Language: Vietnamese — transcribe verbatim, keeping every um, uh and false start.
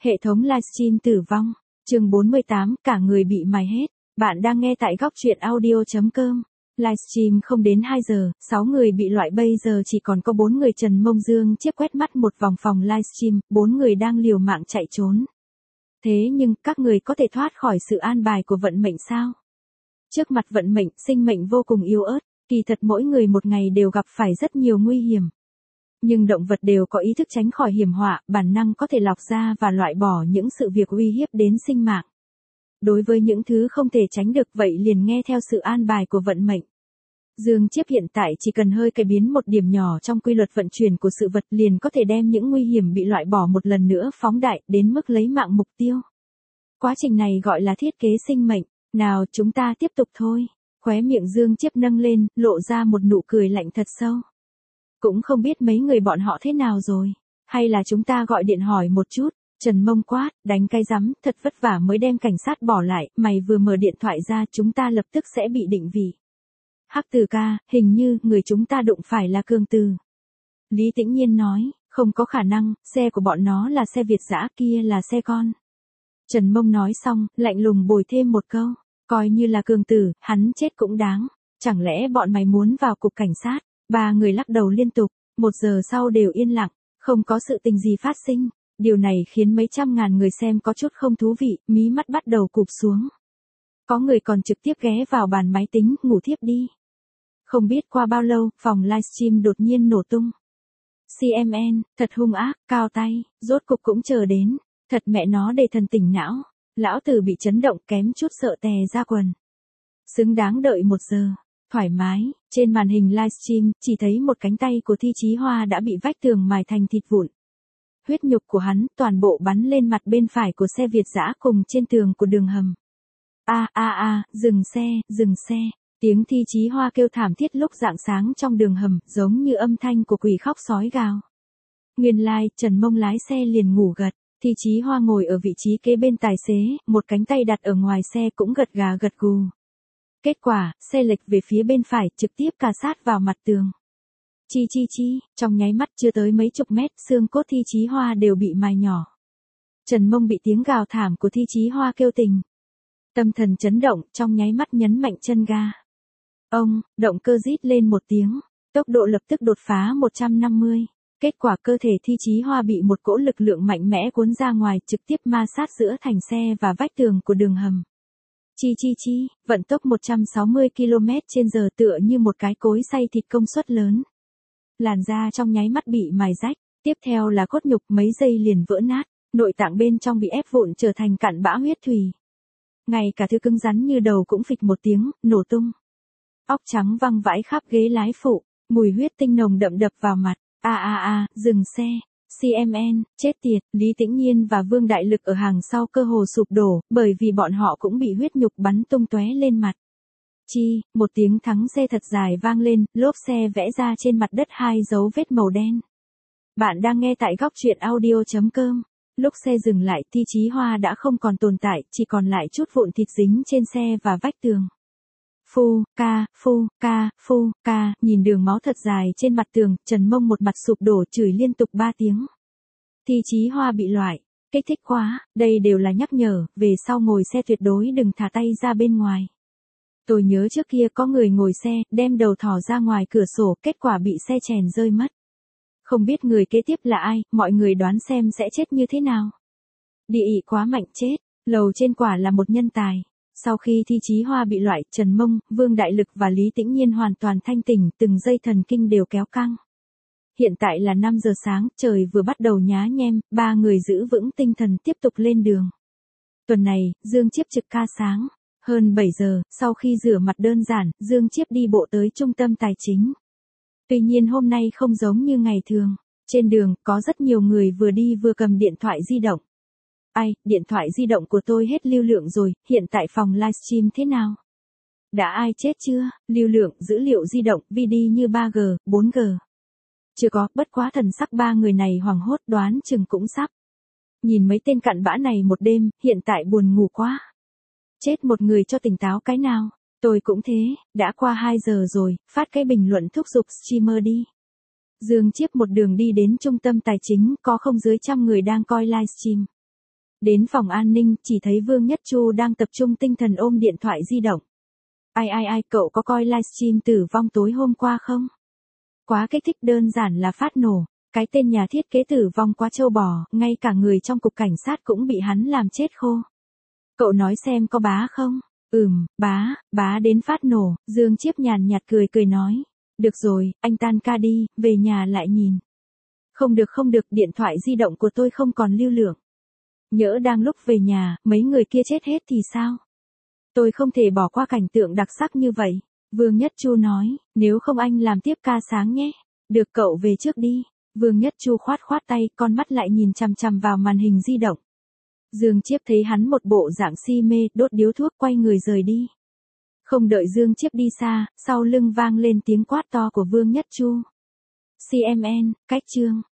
Hệ thống livestream tử vong. Chương bốn mươi tám, cả người bị mài hết. Bạn đang nghe tại góc truyện audio chấm com. Livestream không đến hai giờ, sáu người bị loại, bây giờ chỉ còn có bốn người. Trần Mông Dương chiếc quét mắt một vòng phòng livestream, bốn người đang liều mạng chạy trốn. Thế nhưng, các người có thể thoát khỏi sự an bài của vận mệnh sao? Trước mặt vận mệnh, sinh mệnh vô cùng yếu ớt, kỳ thật mỗi người một ngày đều gặp phải rất nhiều nguy hiểm. Nhưng động vật đều có ý thức tránh khỏi hiểm họa, bản năng có thể lọc ra và loại bỏ những sự việc uy hiếp đến sinh mạng. Đối với những thứ không thể tránh được vậy liền nghe theo sự an bài của vận mệnh. Dương Chiếp hiện tại chỉ cần hơi cải biến một điểm nhỏ trong quy luật vận chuyển của sự vật liền có thể đem những nguy hiểm bị loại bỏ một lần nữa phóng đại đến mức lấy mạng mục tiêu. Quá trình này gọi là thiết kế sinh mệnh. Nào chúng ta tiếp tục thôi. Khóe miệng Dương Chiếp nâng lên, lộ ra một nụ cười lạnh thật sâu. Cũng không biết mấy người bọn họ thế nào rồi. Hay là chúng ta gọi điện hỏi một chút. Trần Mông quát, đánh cái rắm, thật vất vả mới đem cảnh sát bỏ lại, mày vừa mở điện thoại ra chúng ta lập tức sẽ bị định vị. Hắc Từ ca, hình như người chúng ta đụng phải là Cường Từ. Lý Tĩnh Nhiên nói, không có khả năng, xe của bọn nó là xe Việt dã, kia là xe con. Trần Mông nói xong, lạnh lùng bồi thêm một câu, coi như là Cường Tử, hắn chết cũng đáng. Chẳng lẽ bọn mày muốn vào cục cảnh sát? Ba người lắc đầu liên tục, một giờ sau đều yên lặng, không có sự tình gì phát sinh. Điều này khiến mấy trăm ngàn người xem có chút không thú vị, mí mắt bắt đầu cụp xuống. Có người còn trực tiếp ghé vào bàn máy tính, ngủ thiếp đi. Không biết qua bao lâu, phòng livestream đột nhiên nổ tung. xê em en, thật hung ác, cao tay, rốt cục cũng chờ đến. Thật mẹ nó để thần tỉnh não. Lão Tử bị chấn động kém chút sợ tè ra quần. Xứng đáng đợi một giờ. Thoải mái, trên màn hình livestream, chỉ thấy một cánh tay của Thi Chí Hoa đã bị vách tường mài thành thịt vụn. Huyết nhục của hắn toàn bộ bắn lên mặt bên phải của xe Việt dã cùng trên tường của đường hầm. A a a, dừng xe, dừng xe. Tiếng Thi Chí Hoa kêu thảm thiết lúc rạng sáng trong đường hầm, giống như âm thanh của quỷ khóc sói gào. Nguyên lai, like, Trần Mông lái xe liền ngủ gật. Thi Chí Hoa ngồi ở vị trí kế bên tài xế, một cánh tay đặt ở ngoài xe cũng gật gà gật gù. Kết quả, xe lệch về phía bên phải, trực tiếp cà sát vào mặt tường. Chi chi chi, trong nháy mắt chưa tới mấy chục mét, xương cốt Thi Chí Hoa đều bị mài nhỏ. Trần Mông bị tiếng gào thảm của Thi Chí Hoa kêu tình. Tâm thần chấn động, trong nháy mắt nhấn mạnh chân ga. Ông, động cơ rít lên một tiếng, tốc độ lập tức đột phá một trăm năm mươi. Kết quả cơ thể Thi Chí Hoa bị một cỗ lực lượng mạnh mẽ cuốn ra ngoài, trực tiếp ma sát giữa thành xe và vách tường của đường hầm. Chi chi chi, vận tốc một trăm sáu mươi ki lô mét trên giờ tựa như một cái cối xay thịt công suất lớn. Làn da trong nháy mắt bị mài rách, tiếp theo là cốt nhục mấy giây liền vỡ nát, nội tạng bên trong bị ép vụn trở thành cặn bã huyết thủy. Ngay cả thứ cứng rắn như đầu cũng phịch một tiếng, nổ tung. Óc trắng văng vãi khắp ghế lái phụ, mùi huyết tinh nồng đậm đập vào mặt. A a a, dừng xe. xê em en, chết tiệt, Lý Tĩnh Nhiên và Vương Đại Lực ở hàng sau cơ hồ sụp đổ, bởi vì bọn họ cũng bị huyết nhục bắn tung tóe lên mặt. Chi, một tiếng thắng xe thật dài vang lên, lốp xe vẽ ra trên mặt đất hai dấu vết màu đen. Bạn đang nghe tại góc truyện audio chấm com. Lúc xe dừng lại, Thi Chí Hoa đã không còn tồn tại, chỉ còn lại chút vụn thịt dính trên xe và vách tường. Phu, ca, phu, ca, phu, ca, nhìn đường máu thật dài trên mặt tường, Trần Mông một mặt sụp đổ chửi liên tục ba tiếng. Thi Chí Hoa bị loại, kích thích quá, đây đều là nhắc nhở, về sau ngồi xe tuyệt đối đừng thả tay ra bên ngoài. Tôi nhớ trước kia có người ngồi xe, đem đầu thò ra ngoài cửa sổ, kết quả bị xe chèn rơi mất. Không biết người kế tiếp là ai, mọi người đoán xem sẽ chết như thế nào. Địa ị quá mạnh chết, lầu trên quả là một nhân tài. Sau khi Thi Chí Hoa bị loại, Trần Mông, Vương Đại Lực và Lý Tĩnh Nhiên hoàn toàn thanh tỉnh, từng dây thần kinh đều kéo căng. Hiện tại là năm giờ sáng, trời vừa bắt đầu nhá nhem, ba người giữ vững tinh thần tiếp tục lên đường. Tuần này, Dương Chiếp trực ca sáng. Hơn bảy giờ, sau khi rửa mặt đơn giản, Dương Chiếp đi bộ tới trung tâm tài chính. Tuy nhiên hôm nay không giống như ngày thường. Trên đường, có rất nhiều người vừa đi vừa cầm điện thoại di động. Ai, điện thoại di động của tôi hết lưu lượng rồi, hiện tại phòng livestream thế nào? Đã ai chết chưa? Lưu lượng, dữ liệu di động, video như ba G, bốn G. Chưa có, bất quá thần sắc ba người này hoảng hốt đoán chừng cũng sắp. Nhìn mấy tên cặn bã này một đêm, hiện tại buồn ngủ quá. Chết một người cho tỉnh táo cái nào? Tôi cũng thế, đã qua hai giờ rồi, phát cái bình luận thúc giục streamer đi. Dương Chiếp một đường đi đến trung tâm tài chính, có không dưới trăm người đang coi livestream. Đến phòng an ninh, chỉ thấy Vương Nhất Chu đang tập trung tinh thần ôm điện thoại di động. Ai ai ai, cậu có coi livestream tử vong tối hôm qua không? Quá kích thích, đơn giản là phát nổ. Cái tên nhà thiết kế tử vong quá trâu bò, ngay cả người trong cục cảnh sát cũng bị hắn làm chết khô. Cậu nói xem có bá không? Ừm, bá, bá đến phát nổ. Dương Chiếp nhàn nhạt cười cười nói. Được rồi, anh tan ca đi, về nhà lại nhìn. Không được không được, điện thoại di động của tôi không còn lưu lượng. Nhỡ đang lúc về nhà, mấy người kia chết hết thì sao? Tôi không thể bỏ qua cảnh tượng đặc sắc như vậy. Vương Nhất Chu nói, nếu không anh làm tiếp ca sáng nhé. Được, cậu về trước đi. Vương Nhất Chu khoát khoát tay, con mắt lại nhìn chằm chằm vào màn hình di động. Dương Chiếp thấy hắn một bộ dạng si mê, đốt điếu thuốc, quay người rời đi. Không đợi Dương Chiếp đi xa, sau lưng vang lên tiếng quát to của Vương Nhất Chu. xê em en, cách chương.